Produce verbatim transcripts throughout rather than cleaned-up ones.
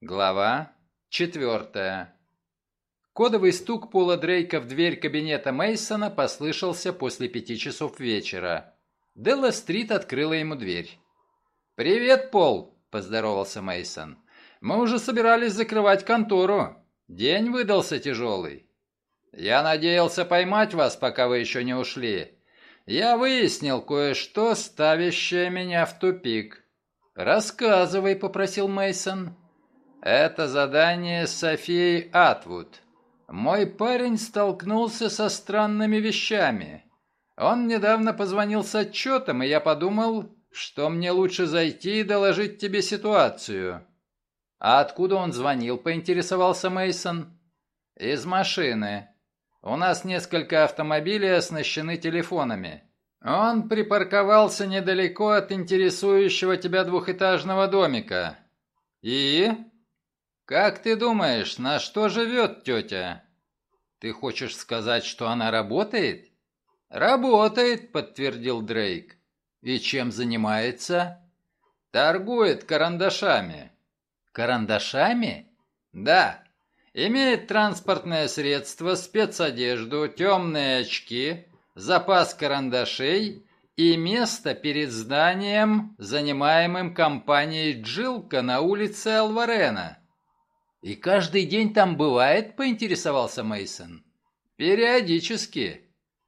Глава четвертая. Кодовый стук Пола Дрейка в дверь кабинета Мейсона послышался после пяти часов вечера. Делла Стрит открыла ему дверь. «Привет, Пол!» – поздоровался Мейсон. «Мы уже собирались закрывать контору. День выдался тяжелый. Я надеялся поймать вас, пока вы еще не ушли. Я выяснил кое-что, ставящее меня в тупик». «Рассказывай», – попросил Мейсон. «Это задание с Софией Атвуд. Мой парень столкнулся со странными вещами. Он недавно позвонил с отчетом, и я подумал, что мне лучше зайти и доложить тебе ситуацию». «А откуда он звонил?» – поинтересовался Мейсон. «Из машины. У нас несколько автомобилей оснащены телефонами. Он припарковался недалеко от интересующего тебя двухэтажного домика. И...» «Как ты думаешь, на что живет тетя?» «Ты хочешь сказать, что она работает?» «Работает», — подтвердил Дрейк. «И чем занимается?» «Торгует карандашами». «Карандашами?» «Да. Имеет транспортное средство, спецодежду, темные очки, запас карандашей и место перед зданием, занимаемым компанией «Джилка» на улице Алварена». «И каждый день там бывает?» – поинтересовался Мейсон. «Периодически.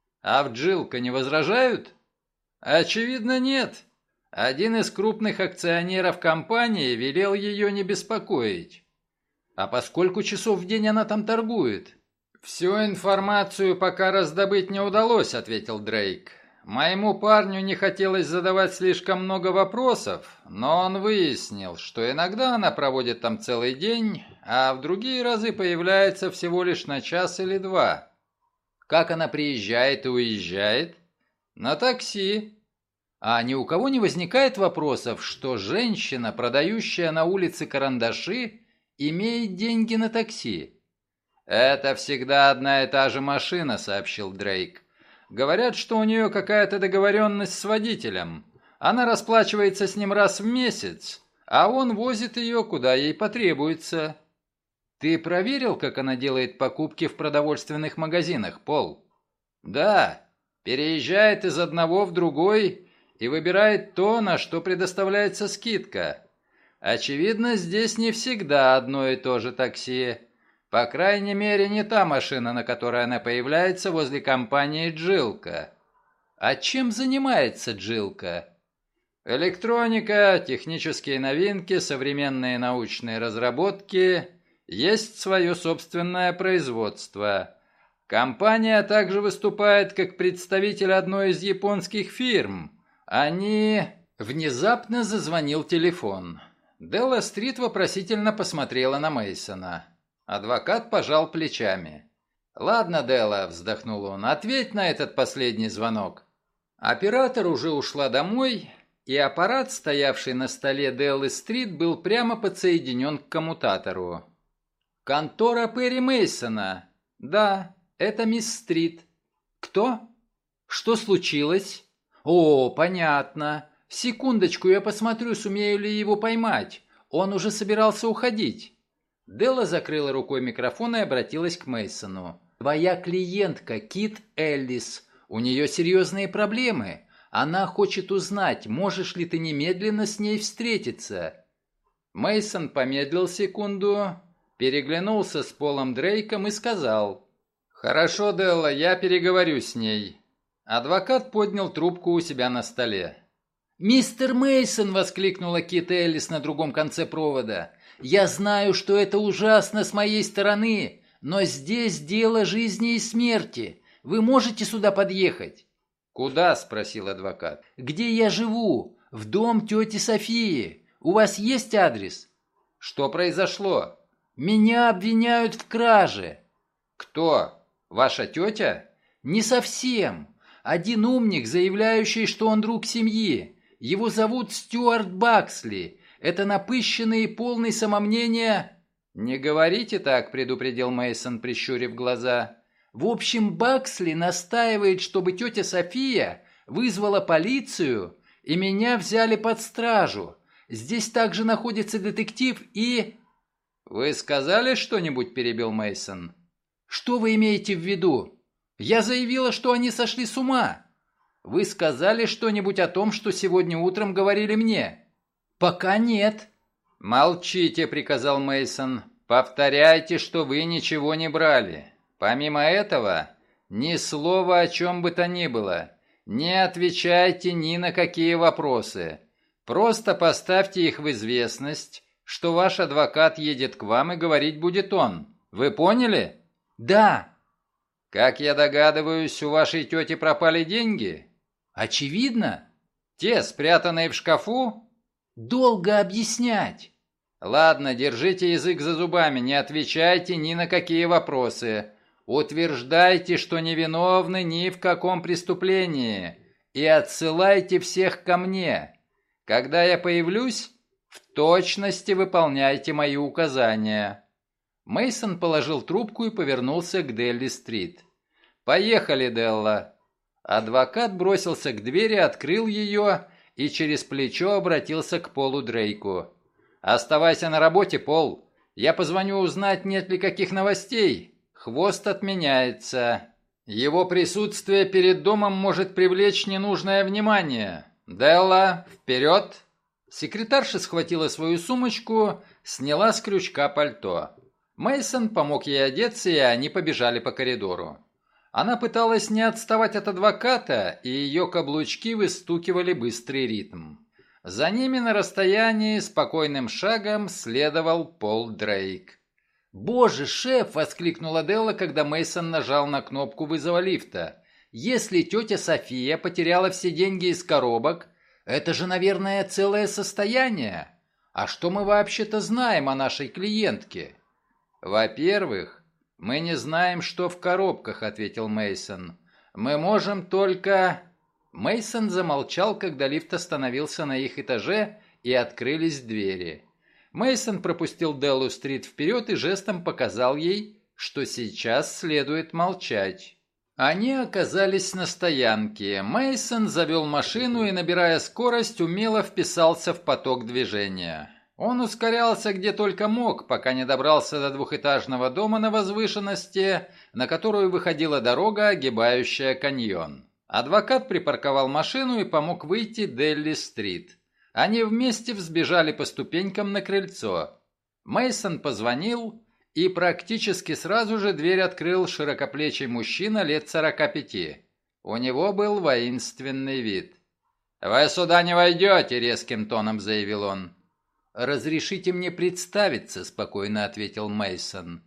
А в Джилка не возражают?» «Очевидно, нет. Один из крупных акционеров компании велел ее не беспокоить». «А по сколько часов в день она там торгует?» «Всю информацию пока раздобыть не удалось», – ответил Дрейк. «Моему парню не хотелось задавать слишком много вопросов, но он выяснил, что иногда она проводит там целый день, а в другие разы появляется всего лишь на час или два». «Как она приезжает и уезжает?» «На такси». «А ни у кого не возникает вопросов, что женщина, продающая на улице карандаши, имеет деньги на такси?» «Это всегда одна и та же машина», — сообщил Дрейк. «Говорят, что у нее какая-то договоренность с водителем. Она расплачивается с ним раз в месяц, а он возит ее, куда ей потребуется». «Ты проверил, как она делает покупки в продовольственных магазинах, Пол?» «Да. Переезжает из одного в другой и выбирает то, на что предоставляется скидка. Очевидно, здесь не всегда одно и то же такси. По крайней мере, не та машина, на которой она появляется возле компании «Джилка». «А чем занимается «Джилка»?» «Электроника, технические новинки, современные научные разработки. Есть свое собственное производство. Компания также выступает как представитель одной из японских фирм. Они...» Внезапно зазвонил телефон. Делла Стрит вопросительно посмотрела на Мейсона. Адвокат пожал плечами. «Ладно, Делла», — вздохнул он, — «ответь на этот последний звонок». Оператор уже ушла домой, и аппарат, стоявший на столе Деллы Стрит, был прямо подсоединен к коммутатору. «Контора Перри Мейсона. Да, это мисс Стрит». «Кто? Что случилось?» «О, понятно. Секундочку, я посмотрю, сумею ли его поймать. Он уже собирался уходить». Делла закрыла рукой микрофон и обратилась к Мейсону. «Твоя клиентка, Кит Эллис. У нее серьезные проблемы. Она хочет узнать, можешь ли ты немедленно с ней встретиться». Мейсон помедлил секунду, переглянулся с Полом Дрейком и сказал: «Хорошо, Делла, я переговорю с ней». Адвокат поднял трубку у себя на столе. «Мистер Мейсон!» — воскликнула Кит Эллис на другом конце провода. «Я знаю, что это ужасно с моей стороны, но здесь дело жизни и смерти. Вы можете сюда подъехать?» «Куда?» — спросил адвокат. «Где я живу? В дом тети Софии. У вас есть адрес?» «Что произошло?» «Меня обвиняют в краже». «Кто? Ваша тетя?» «Не совсем. Один умник, заявляющий, что он друг семьи. Его зовут Стюарт Баксли. Это напыщенный и полный самомнения...» «Не говорите так», — предупредил Мейсон, прищурив глаза. «В общем, Баксли настаивает, чтобы тетя София вызвала полицию, и меня взяли под стражу. Здесь также находится детектив и...» «Вы сказали что-нибудь?» – перебил Мейсон. «Что вы имеете в виду? Я заявила, что они сошли с ума. Вы сказали что-нибудь о том, что сегодня утром говорили мне?» «Пока нет». «Молчите», – приказал Мейсон. «Повторяйте, что вы ничего не брали. Помимо этого, ни слова о чем бы то ни было. Не отвечайте ни на какие вопросы. Просто поставьте их в известность, что ваш адвокат едет к вам и говорить будет он. Вы поняли?» «Да». «Как я догадываюсь, у вашей тети пропали деньги?» «Очевидно». «Те, спрятанные в шкафу?» «Долго объяснять». «Ладно, держите язык за зубами, не отвечайте ни на какие вопросы. Утверждайте, что невиновны ни в каком преступлении, и отсылайте всех ко мне. Когда я появлюсь, в точности выполняйте мои указания». Мейсон положил трубку и повернулся к Делли-стрит. «Поехали, Делла». Адвокат бросился к двери, открыл ее и через плечо обратился к Полу Дрейку. «Оставайся на работе, Пол. Я позвоню узнать, нет ли каких новостей. Хвост отменяется. Его присутствие перед домом может привлечь ненужное внимание. Делла, вперед!» Секретарша схватила свою сумочку, сняла с крючка пальто. Мейсон помог ей одеться, и они побежали по коридору. Она пыталась не отставать от адвоката, и ее каблучки выстукивали быстрый ритм. За ними на расстоянии спокойным шагом следовал Пол Дрейк. «Боже, шеф!» — воскликнула Делла, когда Мейсон нажал на кнопку вызова лифта. «Если тетя София потеряла все деньги из коробок, это же, наверное, целое состояние. А что мы вообще-то знаем о нашей клиентке?» «Во-первых, мы не знаем, что в коробках», — ответил Мейсон. «Мы можем только...» Мейсон замолчал, когда лифт остановился на их этаже и открылись двери. Мейсон пропустил Деллу-стрит вперед и жестом показал ей, что сейчас следует молчать. Они оказались на стоянке. Мейсон завел машину и, набирая скорость, умело вписался в поток движения. Он ускорялся где только мог, пока не добрался до двухэтажного дома на возвышенности, на которую выходила дорога, огибающая каньон. Адвокат припарковал машину и помог выйти Делли-стрит. Они вместе взбежали по ступенькам на крыльцо. Мейсон позвонил, и практически сразу же дверь открыл широкоплечий мужчина лет сорока пяти. У него был воинственный вид. «Вы сюда не войдете», — резким тоном заявил он. «Разрешите мне представиться», — спокойно ответил Мейсон.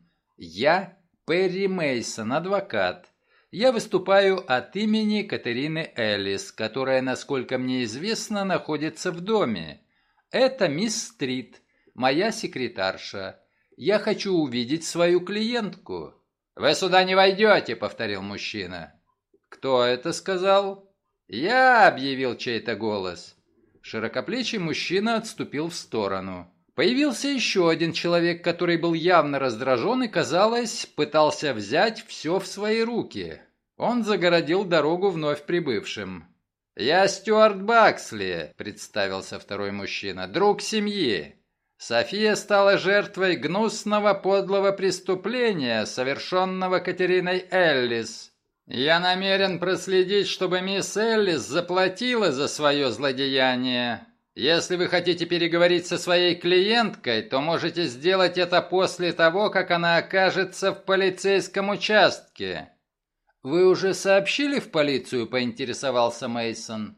«Я Перри Мейсон, адвокат. Я выступаю от имени Катерины Эллис, которая, насколько мне известно, находится в доме. Это мисс Стрит, моя секретарша. Я хочу увидеть свою клиентку». «Вы сюда не войдете», — повторил мужчина. «Кто это сказал?» «Я», — объявил чей-то голос. Широкоплечий мужчина отступил в сторону. Появился еще один человек, который был явно раздражен и, казалось, пытался взять все в свои руки. Он загородил дорогу вновь прибывшим. «Я Стюарт Баксли», — представился второй мужчина, — «друг семьи. София стала жертвой гнусного подлого преступления, совершенного Катериной Эллис. Я намерен проследить, чтобы мисс Эллис заплатила за свое злодеяние. Если вы хотите переговорить со своей клиенткой, то можете сделать это после того, как она окажется в полицейском участке». «Вы уже сообщили в полицию?» – поинтересовался Мейсон.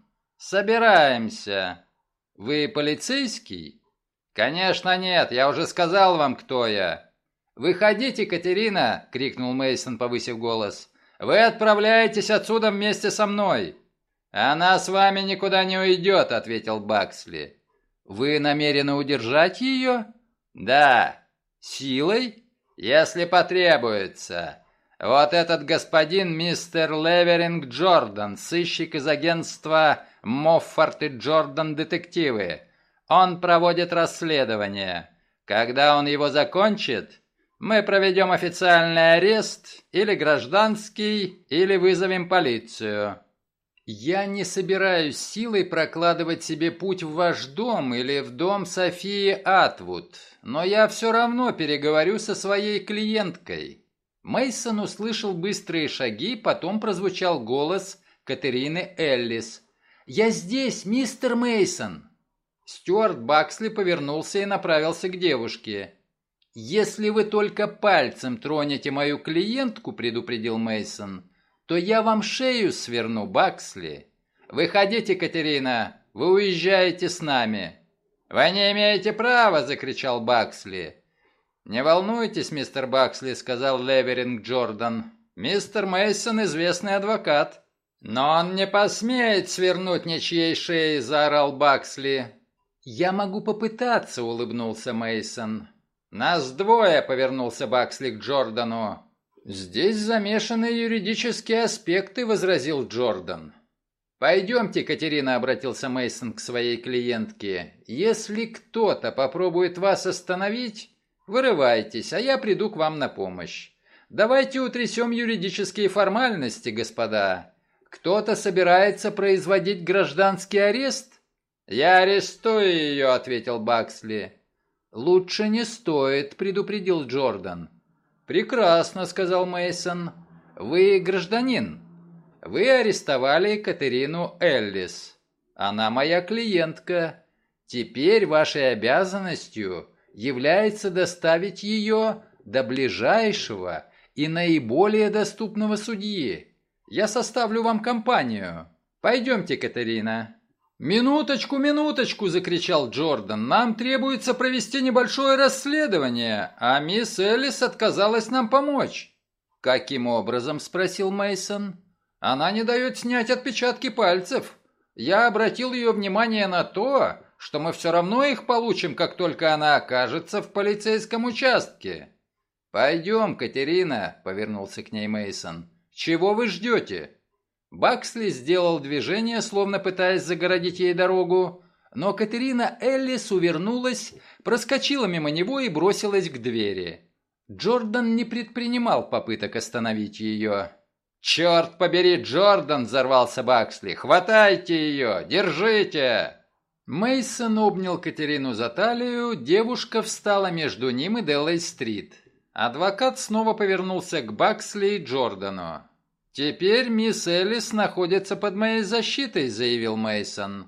«Собираемся». «Вы полицейский?» «Конечно нет, я уже сказал вам, кто я». «Выходите, Катерина!» – крикнул Мейсон, повысив голос. «Вы отправляетесь отсюда вместе со мной». «Она с вами никуда не уйдет», — ответил Баксли. «Вы намерены удержать ее?» «Да». «Силой?» «Если потребуется. Вот этот господин мистер Леверинг Джордан, сыщик из агентства Моффорт и Джордан детективы. Он проводит расследование. Когда он его закончит, мы проведем официальный арест или гражданский, или вызовем полицию». Я не собираюсь силой прокладывать себе путь в ваш дом или в дом Софии Атвуд, но я все равно переговорю со своей клиенткой. Мейсон услышал быстрые шаги, потом прозвучал голос Катерины Эллис. «Я здесь, мистер Мейсон!» Стюарт Баксли повернулся и направился к девушке. «Если вы только пальцем тронете мою клиентку, — предупредил Мейсон, — то я вам шею сверну, Баксли. Выходите, Катерина, вы уезжаете с нами». «Вы не имеете права!» — закричал Баксли. «Не волнуйтесь, мистер Баксли», — сказал Леверинг Джордан. «Мистер Мейсон известный адвокат». «Но он не посмеет свернуть ничьей шеи!» — заорал Баксли. «Я могу попытаться», — улыбнулся Мейсон. «Нас двое», — повернулся Баксли к Джордану. «Здесь замешаны юридические аспекты», — возразил Джордан. «Пойдемте, Катерина», — обратился Мейсон к своей клиентке. «Если кто-то попробует вас остановить, вырывайтесь, а я приду к вам на помощь. Давайте утрясем юридические формальности, господа. Кто-то собирается производить гражданский арест?» «Я арестую ее», — ответил Баксли. «Лучше не стоит», — предупредил Джордан. «Прекрасно», — сказал Мейсон. «Вы гражданин. Вы арестовали Катерину Эллис. Она моя клиентка. Теперь вашей обязанностью является доставить ее до ближайшего и наиболее доступного судьи. Я составлю вам компанию. Пойдемте, Катерина». «Минуточку, минуточку!» – закричал Джордан. «Нам требуется провести небольшое расследование, а мисс Эллис отказалась нам помочь». «Каким образом?» – спросил Мейсон. «Она не дает снять отпечатки пальцев. Я обратил ее внимание на то, что мы все равно их получим, как только она окажется в полицейском участке». «Пойдем, Катерина», – повернулся к ней Мейсон. «Чего вы ждете?» Баксли сделал движение, словно пытаясь загородить ей дорогу, но Катерина Эллис увернулась, проскочила мимо него и бросилась к двери. Джордан не предпринимал попыток остановить ее. «Черт побери, Джордан!» – взорвался Баксли. «Хватайте ее! Держите!» Мейсон обнял Катерину за талию, девушка встала между ним и Делей-стрит. Адвокат снова повернулся к Баксли и Джордану. «Теперь мисс Эллис находится под моей защитой», — заявил Мейсон.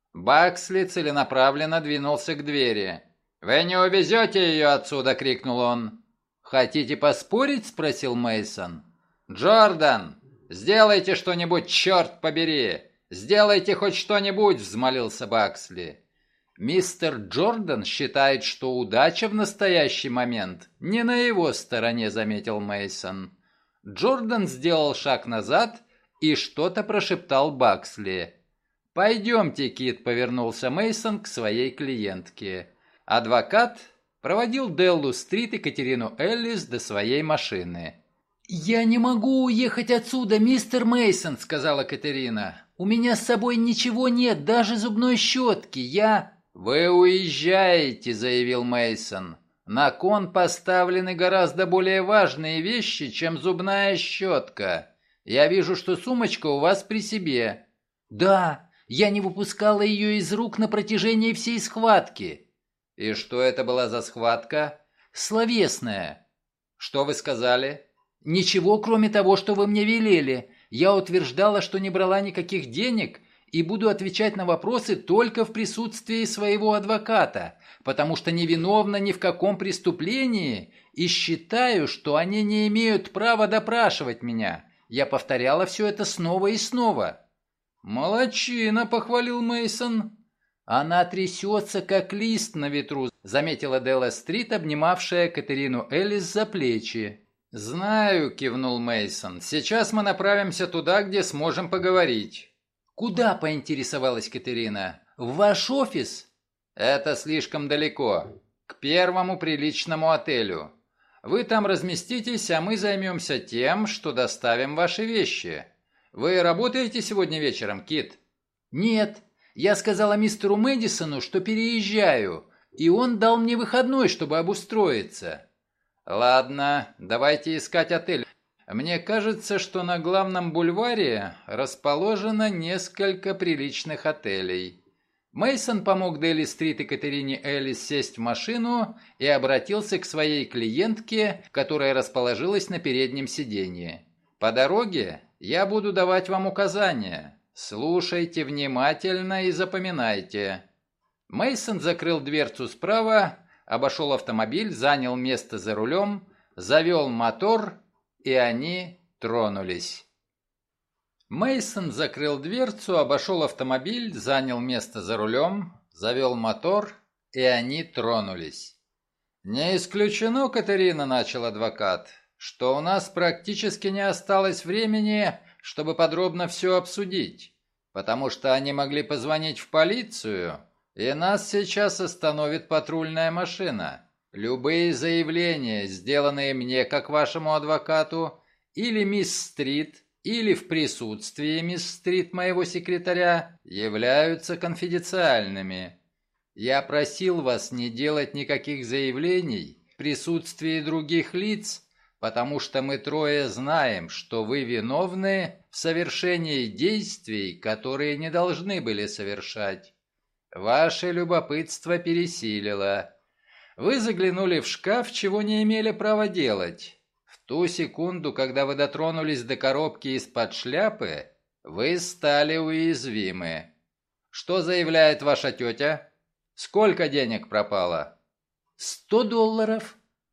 Баксли целенаправленно двинулся к двери. «Вы не увезете ее отсюда!» — крикнул он. «Хотите поспорить?» — спросил Мейсон. «Джордан, сделайте что-нибудь, черт побери! Сделайте хоть что-нибудь!» — взмолился Баксли. «Мистер Джордан считает, что удача в настоящий момент не на его стороне», — заметил Мейсон. Джордан сделал шаг назад и что-то прошептал Баксли. «Пойдемте, Кит», — повернулся Мейсон к своей клиентке. Адвокат проводил Деллу-стрит и Катерину Эллис до своей машины. «Я не могу уехать отсюда, мистер Мейсон», — сказала Катерина. «У меня с собой ничего нет, даже зубной щетки. Я...» «Вы уезжаете», — заявил Мейсон. «На кон поставлены гораздо более важные вещи, чем зубная щетка. Я вижу, что сумочка у вас при себе». «Да, я не выпускала ее из рук на протяжении всей схватки». «И что это была за схватка?» «Словесная». «Что вы сказали?» «Ничего, кроме того, что вы мне велели. Я утверждала, что не брала никаких денег и буду отвечать на вопросы только в присутствии своего адвоката, потому что не виновна ни в каком преступлении и считаю, что они не имеют права допрашивать меня. Я повторяла все это снова и снова». «Молодчина», — похвалил Мейсон. «Она трясется, как лист на ветру», — заметила Делла-стрит, обнимавшая Катерину Эллис за плечи. «Знаю», — кивнул Мейсон. «Сейчас мы направимся туда, где сможем поговорить». «Куда?» — поинтересовалась Катерина. «В ваш офис?» «Это слишком далеко. К первому приличному отелю. Вы там разместитесь, а мы займемся тем, что доставим ваши вещи. Вы работаете сегодня вечером, Кит?» «Нет. Я сказала мистеру Мэдисону, что переезжаю, и он дал мне выходной, чтобы обустроиться». «Ладно, давайте искать отель. Мне кажется, что на главном бульваре расположено несколько приличных отелей. Мейсон помог Дели Стрит и Катерине Элис сесть в машину и обратился к своей клиентке, которая расположилась на переднем сиденье. По дороге я буду давать вам указания. Слушайте внимательно и запоминайте. Мейсон закрыл дверцу справа, обошел автомобиль, занял место за рулем, завел мотор, и они тронулись. Мейсон закрыл дверцу, обошел автомобиль, занял место за рулем, завел мотор, и они тронулись. «Не исключено, Катерина», — начал адвокат, — «что у нас практически не осталось времени, чтобы подробно все обсудить, потому что они могли позвонить в полицию, и нас сейчас остановит патрульная машина. Любые заявления, сделанные мне как вашему адвокату, или мисс Стрит, или в присутствии мисс Стрит, моего секретаря, являются конфиденциальными. Я просил вас не делать никаких заявлений в присутствии других лиц, потому что мы трое знаем, что вы виновны в совершении действий, которые не должны были совершать. Ваше любопытство пересилило. Вы заглянули в шкаф, чего не имели права делать. В ту секунду, когда вы дотронулись до коробки из-под шляпы, вы стали уязвимы. Что заявляет ваша тетя? Сколько денег пропало? Сто долларов.